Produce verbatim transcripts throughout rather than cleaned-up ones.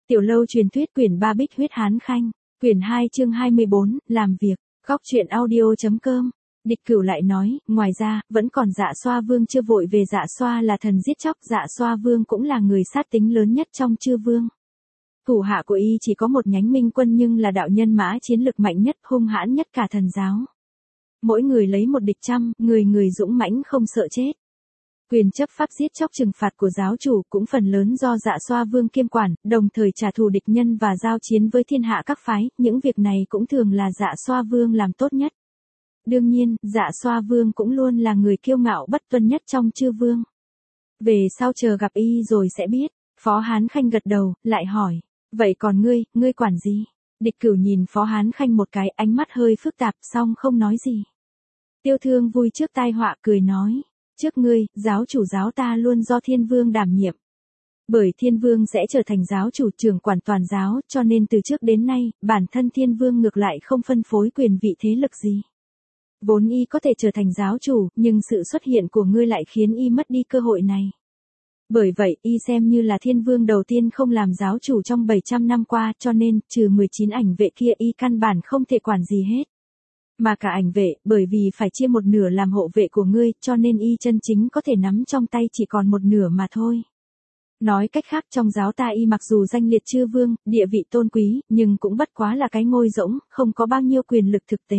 Tiểu lâu truyền thuyết quyển ba Bích huyết hán khanh, quyển hai chương hai mươi bốn, làm việc, góc truyện audio.com. Địch Cửu lại nói, ngoài ra, vẫn còn Dạ Xoa Vương chưa vội về. Dạ Xoa là thần giết chóc, Dạ Xoa Vương cũng là người sát tính lớn nhất trong chư vương. Thủ hạ của y chỉ có một nhánh minh quân nhưng là đạo nhân mã chiến lực mạnh nhất, hung hãn nhất cả thần giáo. Mỗi người lấy một địch trăm, người người dũng mãnh không sợ chết. Quyền chấp pháp giết chóc trừng phạt của giáo chủ cũng phần lớn do Dạ Xoa Vương kiêm quản, đồng thời trả thù địch nhân và giao chiến với thiên hạ các phái, những việc này cũng thường là Dạ Xoa Vương làm tốt nhất. Đương nhiên, Dạ Xoa Vương cũng luôn là người kiêu ngạo bất tuân nhất trong chư vương. Về sau chờ gặp y rồi sẽ biết. Phó Hán Khanh gật đầu, lại hỏi, vậy còn ngươi, ngươi quản gì? Địch Cửu nhìn Phó Hán Khanh một cái, ánh mắt hơi phức tạp, song không nói gì. Tiêu Thương vui trước tai họa cười nói, trước ngươi, giáo chủ giáo ta luôn do Thiên Vương đảm nhiệm. Bởi Thiên Vương sẽ trở thành giáo chủ trưởng quản toàn giáo, cho nên từ trước đến nay, bản thân Thiên Vương ngược lại không phân phối quyền vị thế lực gì. Vốn y có thể trở thành giáo chủ, nhưng sự xuất hiện của ngươi lại khiến y mất đi cơ hội này. Bởi vậy, y xem như là Thiên Vương đầu tiên không làm giáo chủ trong bảy trăm năm qua, cho nên, trừ mười chín ảnh vệ kia y căn bản không thể quản gì hết. Mà cả ảnh vệ, bởi vì phải chia một nửa làm hộ vệ của ngươi, cho nên y chân chính có thể nắm trong tay chỉ còn một nửa mà thôi. Nói cách khác, trong giáo ta y mặc dù danh liệt chư vương, địa vị tôn quý, nhưng cũng bất quá là cái ngôi rỗng, không có bao nhiêu quyền lực thực tế.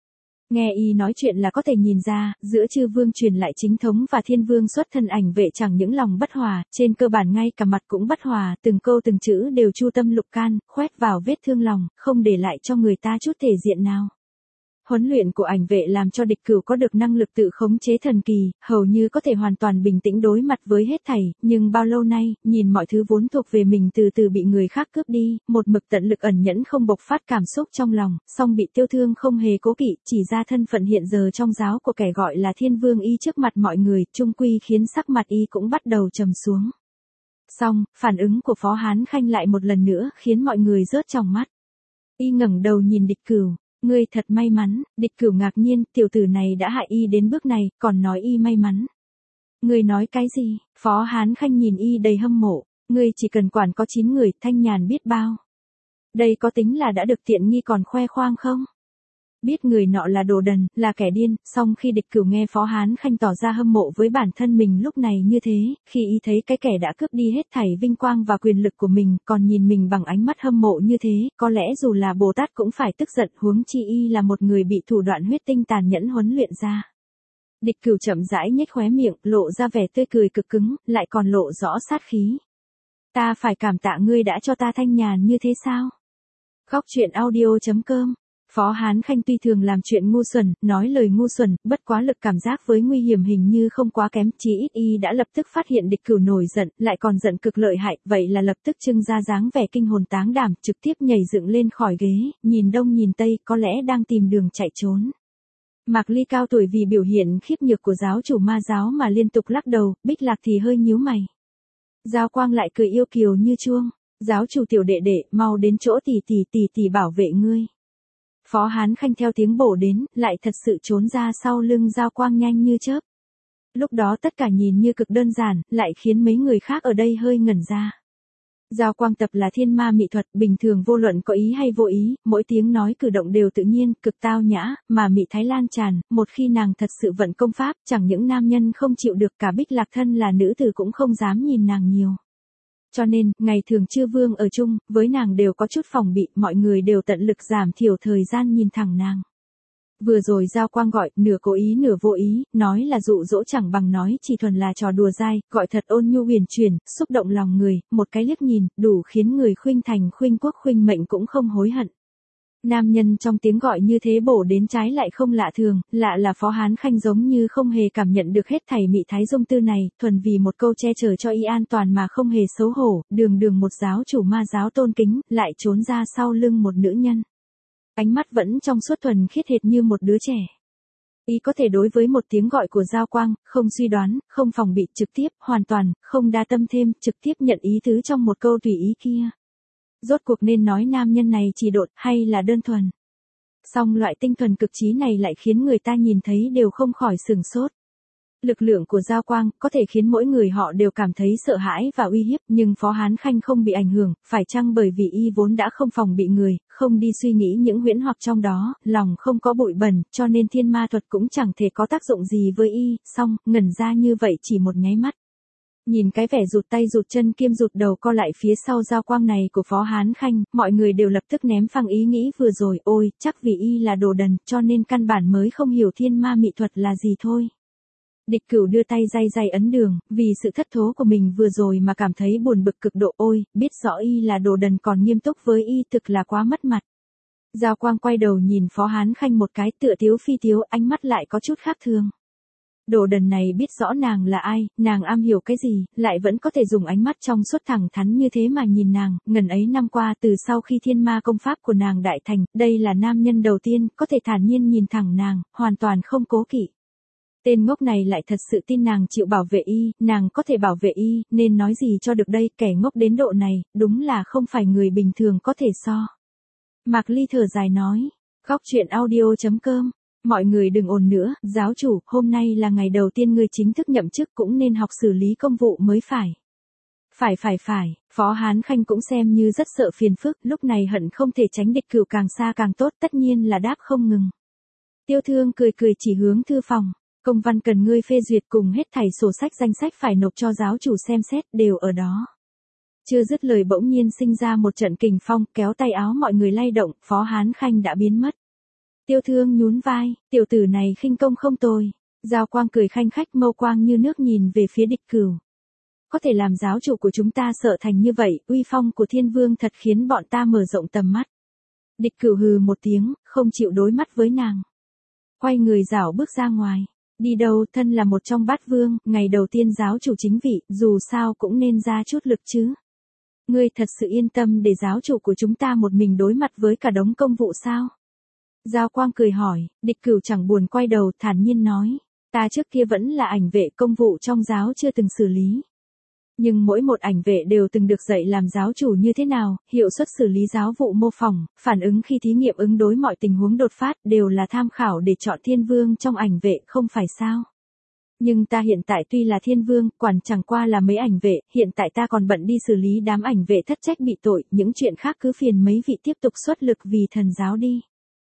Nghe y nói chuyện là có thể nhìn ra, giữa chư vương truyền lại chính thống và Thiên Vương xuất thân ảnh vệ chẳng những lòng bất hòa, trên cơ bản ngay cả mặt cũng bất hòa, từng câu từng chữ đều chu tâm lục can, khoét vào vết thương lòng, không để lại cho người ta chút thể diện nào. Huấn luyện của ảnh vệ làm cho Địch Cửu có được năng lực tự khống chế thần kỳ, hầu như có thể hoàn toàn bình tĩnh đối mặt với hết thảy, nhưng bao lâu nay, nhìn mọi thứ vốn thuộc về mình từ từ bị người khác cướp đi, một mực tận lực ẩn nhẫn không bộc phát cảm xúc trong lòng, song bị Tiêu Thương không hề cố kỵ, chỉ ra thân phận hiện giờ trong giáo của kẻ gọi là Thiên Vương y trước mặt mọi người, chung quy khiến sắc mặt y cũng bắt đầu trầm xuống. Song, phản ứng của Phó Hán Khanh lại một lần nữa khiến mọi người rớt trong mắt. Y ngẩng đầu nhìn Địch Cửu. Ngươi thật may mắn. Địch Cửu ngạc nhiên, tiểu tử này đã hại y đến bước này, còn nói y may mắn. Ngươi nói cái gì? Phó Hán Khanh nhìn y đầy hâm mộ, ngươi chỉ cần quản có chín người, thanh nhàn biết bao. Đây có tính là đã được tiện nghi còn khoe khoang không? Biết người nọ là đồ đần, là kẻ điên, song khi Địch Cửu nghe Phó Hán Khanh tỏ ra hâm mộ với bản thân mình lúc này như thế, khi y thấy cái kẻ đã cướp đi hết thảy vinh quang và quyền lực của mình, còn nhìn mình bằng ánh mắt hâm mộ như thế, có lẽ dù là Bồ Tát cũng phải tức giận, huống chi y là một người bị thủ đoạn huyết tinh tàn nhẫn huấn luyện ra. Địch Cửu chậm rãi nhếch khóe miệng, lộ ra vẻ tươi cười cực cứng, lại còn lộ rõ sát khí. Ta phải cảm tạ ngươi đã cho ta thanh nhàn như thế sao? Góc truyện audio.com. Phó Hán Khanh tuy thường làm chuyện ngu xuẩn, nói lời ngu xuẩn, bất quá lực cảm giác với nguy hiểm hình như không quá kém, chí ít y đã lập tức phát hiện Địch Cửu nổi giận, lại còn giận cực lợi hại, vậy là lập tức trưng ra dáng vẻ kinh hồn táng đảm, trực tiếp nhảy dựng lên khỏi ghế, nhìn đông nhìn tây, có lẽ đang tìm đường chạy trốn. Mạc Ly cao tuổi vì biểu hiện khiếp nhược của giáo chủ ma giáo mà liên tục lắc đầu, Bích Lạc thì hơi nhíu mày. Giao Quang lại cười yêu kiều như chuông, giáo chủ tiểu đệ đệ, mau đến chỗ tỷ tỷ tỷ tỷ bảo vệ ngươi. Phó Hán Khanh theo tiếng bổ đến, lại thật sự trốn ra sau lưng Giao Quang nhanh như chớp. Lúc đó tất cả nhìn như cực đơn giản, lại khiến mấy người khác ở đây hơi ngẩn ra. Giao Quang tập là thiên ma mị thuật, bình thường vô luận có ý hay vô ý, mỗi tiếng nói cử động đều tự nhiên, cực tao nhã, mà mị thái lan tràn, một khi nàng thật sự vận công pháp, chẳng những nam nhân không chịu được, cả Bích Lạc thân là nữ tử cũng không dám nhìn nàng nhiều. Cho nên, ngày thường chư vương ở chung, với nàng đều có chút phòng bị, mọi người đều tận lực giảm thiểu thời gian nhìn thẳng nàng. Vừa rồi Giao Quang gọi, nửa cố ý nửa vô ý, nói là dụ dỗ chẳng bằng nói chỉ thuần là trò đùa dai, gọi thật ôn nhu huyền chuyển, xúc động lòng người, một cái liếc nhìn, đủ khiến người khuynh thành khuynh quốc khuynh mệnh cũng không hối hận. Nam nhân trong tiếng gọi như thế bổ đến trái lại không lạ thường, lạ là Phó Hán Khanh giống như không hề cảm nhận được hết thảy mị thái dung tư này, thuần vì một câu che chở cho y an toàn mà không hề xấu hổ, đường đường một giáo chủ ma giáo tôn kính, lại trốn ra sau lưng một nữ nhân. Ánh mắt vẫn trong suốt thuần khiết hệt như một đứa trẻ. Y có thể đối với một tiếng gọi của Giao Quang, không suy đoán, không phòng bị, trực tiếp, hoàn toàn, không đa tâm thêm, trực tiếp nhận ý tứ trong một câu tùy ý kia. Rốt cuộc nên nói nam nhân này chỉ đột hay là đơn thuần. Song loại tinh thuần cực trí này lại khiến người ta nhìn thấy đều không khỏi sửng sốt. Lực lượng của Giao Quang có thể khiến mỗi người họ đều cảm thấy sợ hãi và uy hiếp, nhưng Phó Hán Khanh không bị ảnh hưởng, phải chăng bởi vì y vốn đã không phòng bị người, không đi suy nghĩ những huyễn hoặc trong đó, lòng không có bụi bẩn, cho nên thiên ma thuật cũng chẳng thể có tác dụng gì với y, song, ngẩn ra như vậy chỉ một nháy mắt. Nhìn cái vẻ rụt tay rụt chân kiêm rụt đầu co lại phía sau Giao Quang này của Phó Hán Khanh, mọi người đều lập tức ném phăng ý nghĩ vừa rồi, ôi, chắc vì y là đồ đần, cho nên căn bản mới không hiểu thiên ma mị thuật là gì thôi. Địch Cửu đưa tay day day ấn đường, vì sự thất thố của mình vừa rồi mà cảm thấy buồn bực cực độ, ôi, biết rõ y là đồ đần còn nghiêm túc với y thực là quá mất mặt. Giao Quang quay đầu nhìn Phó Hán Khanh một cái tựa tiếu phi tiếu, ánh mắt lại có chút khác thường. Đồ đần này biết rõ nàng là ai, nàng am hiểu cái gì, lại vẫn có thể dùng ánh mắt trong suốt thẳng thắn như thế mà nhìn nàng, ngần ấy năm qua từ sau khi thiên ma công pháp của nàng đại thành, đây là nam nhân đầu tiên, có thể thản nhiên nhìn thẳng nàng, hoàn toàn không cố kỵ. Tên ngốc này lại thật sự tin nàng chịu bảo vệ y, nàng có thể bảo vệ y, nên nói gì cho được đây, kẻ ngốc đến độ này, đúng là không phải người bình thường có thể so. Mạc Ly thở dài nói, góc truyện audio chấm com. Mọi người đừng ồn nữa, giáo chủ, hôm nay là ngày đầu tiên ngươi chính thức nhậm chức cũng nên học xử lý công vụ mới phải. Phải phải phải, Phó Hán Khanh cũng xem như rất sợ phiền phức, lúc này hận không thể tránh Địch Cửu càng xa càng tốt, tất nhiên là đáp không ngừng. Tiêu Thương cười cười chỉ hướng thư phòng, công văn cần ngươi phê duyệt cùng hết thảy sổ sách danh sách phải nộp cho giáo chủ xem xét đều ở đó. Chưa dứt lời bỗng nhiên sinh ra một trận kình phong, kéo tay áo mọi người lay động, Phó Hán Khanh đã biến mất. Tiêu Thương nhún vai, tiểu tử này khinh công không tồi. Giao Quang cười khanh khách, mâu quang như nước nhìn về phía Địch Cửu. Có thể làm giáo chủ của chúng ta sợ thành như vậy, uy phong của thiên vương thật khiến bọn ta mở rộng tầm mắt. Địch Cửu hừ một tiếng, không chịu đối mắt với nàng. Quay người rảo bước ra ngoài. Đi đâu, thân là một trong bát vương, ngày đầu tiên giáo chủ chính vị, dù sao cũng nên ra chút lực chứ. Ngươi thật sự yên tâm để giáo chủ của chúng ta một mình đối mặt với cả đống công vụ sao? Giao Quang cười hỏi, Địch Cửu chẳng buồn quay đầu, thản nhiên nói, ta trước kia vẫn là ảnh vệ, công vụ trong giáo chưa từng xử lý. Nhưng mỗi một ảnh vệ đều từng được dạy làm giáo chủ như thế nào, hiệu suất xử lý giáo vụ mô phỏng, phản ứng khi thí nghiệm ứng đối mọi tình huống đột phát đều là tham khảo để chọn thiên vương trong ảnh vệ, không phải sao? Nhưng ta hiện tại tuy là thiên vương, quản chẳng qua là mấy ảnh vệ, hiện tại ta còn bận đi xử lý đám ảnh vệ thất trách bị tội, những chuyện khác cứ phiền mấy vị tiếp tục xuất lực vì thần giáo đi.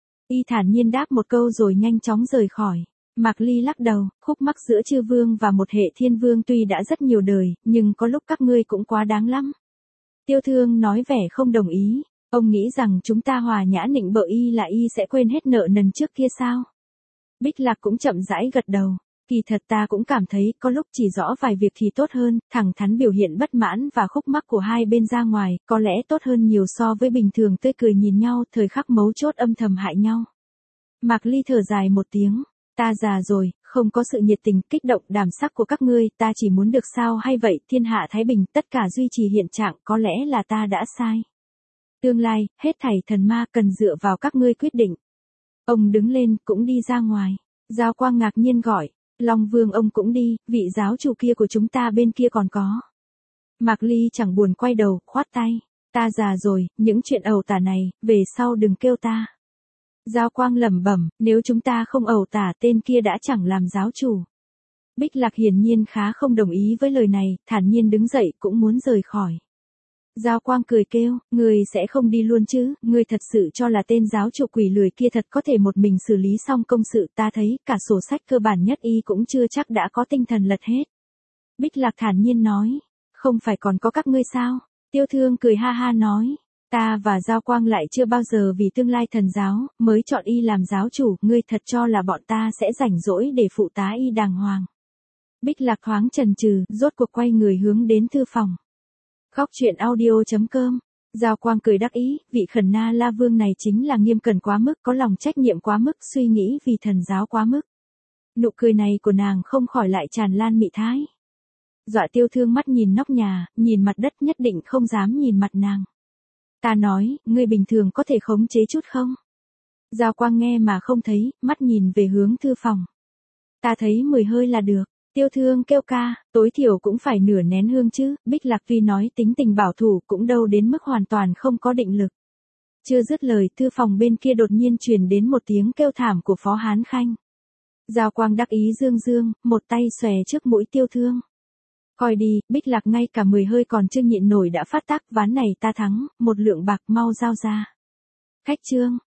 Y thản nhiên đáp một câu rồi nhanh chóng rời khỏi. Mạc Ly lắc đầu, khúc mắc giữa chư vương và một hệ thiên vương tuy đã rất nhiều đời, nhưng có lúc các ngươi cũng quá đáng lắm. Tiêu Thương nói vẻ không đồng ý, ông nghĩ rằng chúng ta hòa nhã nịnh bợ y là y sẽ quên hết nợ nần trước kia sao? Bích Lạc cũng chậm rãi gật đầu, kỳ thật ta cũng cảm thấy có lúc chỉ rõ vài việc thì tốt hơn, thẳng thắn biểu hiện bất mãn và khúc mắc của hai bên ra ngoài, có lẽ tốt hơn nhiều so với bình thường tươi cười nhìn nhau, thời khắc mấu chốt âm thầm hại nhau. Mạc Ly thở dài một tiếng. Ta già rồi, không có sự nhiệt tình, kích động, đảm sắc của các ngươi, ta chỉ muốn được sao hay vậy, thiên hạ thái bình, tất cả duy trì hiện trạng, có lẽ là ta đã sai. Tương lai, hết thảy thần ma cần dựa vào các ngươi quyết định. Ông đứng lên, cũng đi ra ngoài. Giao Quang ngạc nhiên gọi, Long Vương ông cũng đi, vị giáo chủ kia của chúng ta bên kia còn có. Mạc Ly chẳng buồn quay đầu, khoát tay. Ta già rồi, những chuyện ẩu tả này, về sau đừng kêu ta. Giao Quang lẩm bẩm, nếu chúng ta không ẩu tả tên kia đã chẳng làm giáo chủ. Bích Lạc hiển nhiên khá không đồng ý với lời này, thản nhiên đứng dậy cũng muốn rời khỏi. Giao Quang cười kêu, ngươi sẽ không đi luôn chứ, ngươi thật sự cho là tên giáo chủ quỷ lười kia thật có thể một mình xử lý xong công sự, ta thấy cả sổ sách cơ bản nhất y cũng chưa chắc đã có tinh thần lật hết. Bích Lạc thản nhiên nói, không phải còn có các ngươi sao? Tiêu Thương cười ha ha nói. Ta và Giao Quang lại chưa bao giờ vì tương lai thần giáo, mới chọn y làm giáo chủ, ngươi thật cho là bọn ta sẽ rảnh rỗi để phụ tá y đàng hoàng. Bích Lạc thoáng chần chừ, rốt cuộc quay người hướng đến thư phòng. Góc truyện audio chấm com. Giao Quang cười đắc ý, vị Khẩn Na La Vương này chính là nghiêm cẩn quá mức, có lòng trách nhiệm quá mức, suy nghĩ vì thần giáo quá mức. Nụ cười này của nàng không khỏi lại tràn lan mị thái. Dọa Tiêu Thương mắt nhìn nóc nhà, nhìn mặt đất nhất định không dám nhìn mặt nàng. Ta nói, ngươi bình thường có thể khống chế chút không? Giao Quang nghe mà không thấy, mắt nhìn về hướng thư phòng. Ta thấy mười hơi là được. Tiêu Thương kêu ca, tối thiểu cũng phải nửa nén hương chứ, Bích Lạc tuy nói tính tình bảo thủ cũng đâu đến mức hoàn toàn không có định lực. Chưa dứt lời, thư phòng bên kia đột nhiên truyền đến một tiếng kêu thảm của Phó Hán Khanh. Giao Quang đắc ý dương dương, một tay xòe trước mũi Tiêu Thương. Coi đi, Bích Lạc ngay cả mười hơi còn chưa nhịn nổi đã phát tác, ván này ta thắng, một lượng bạc mau giao ra. Khách Trương,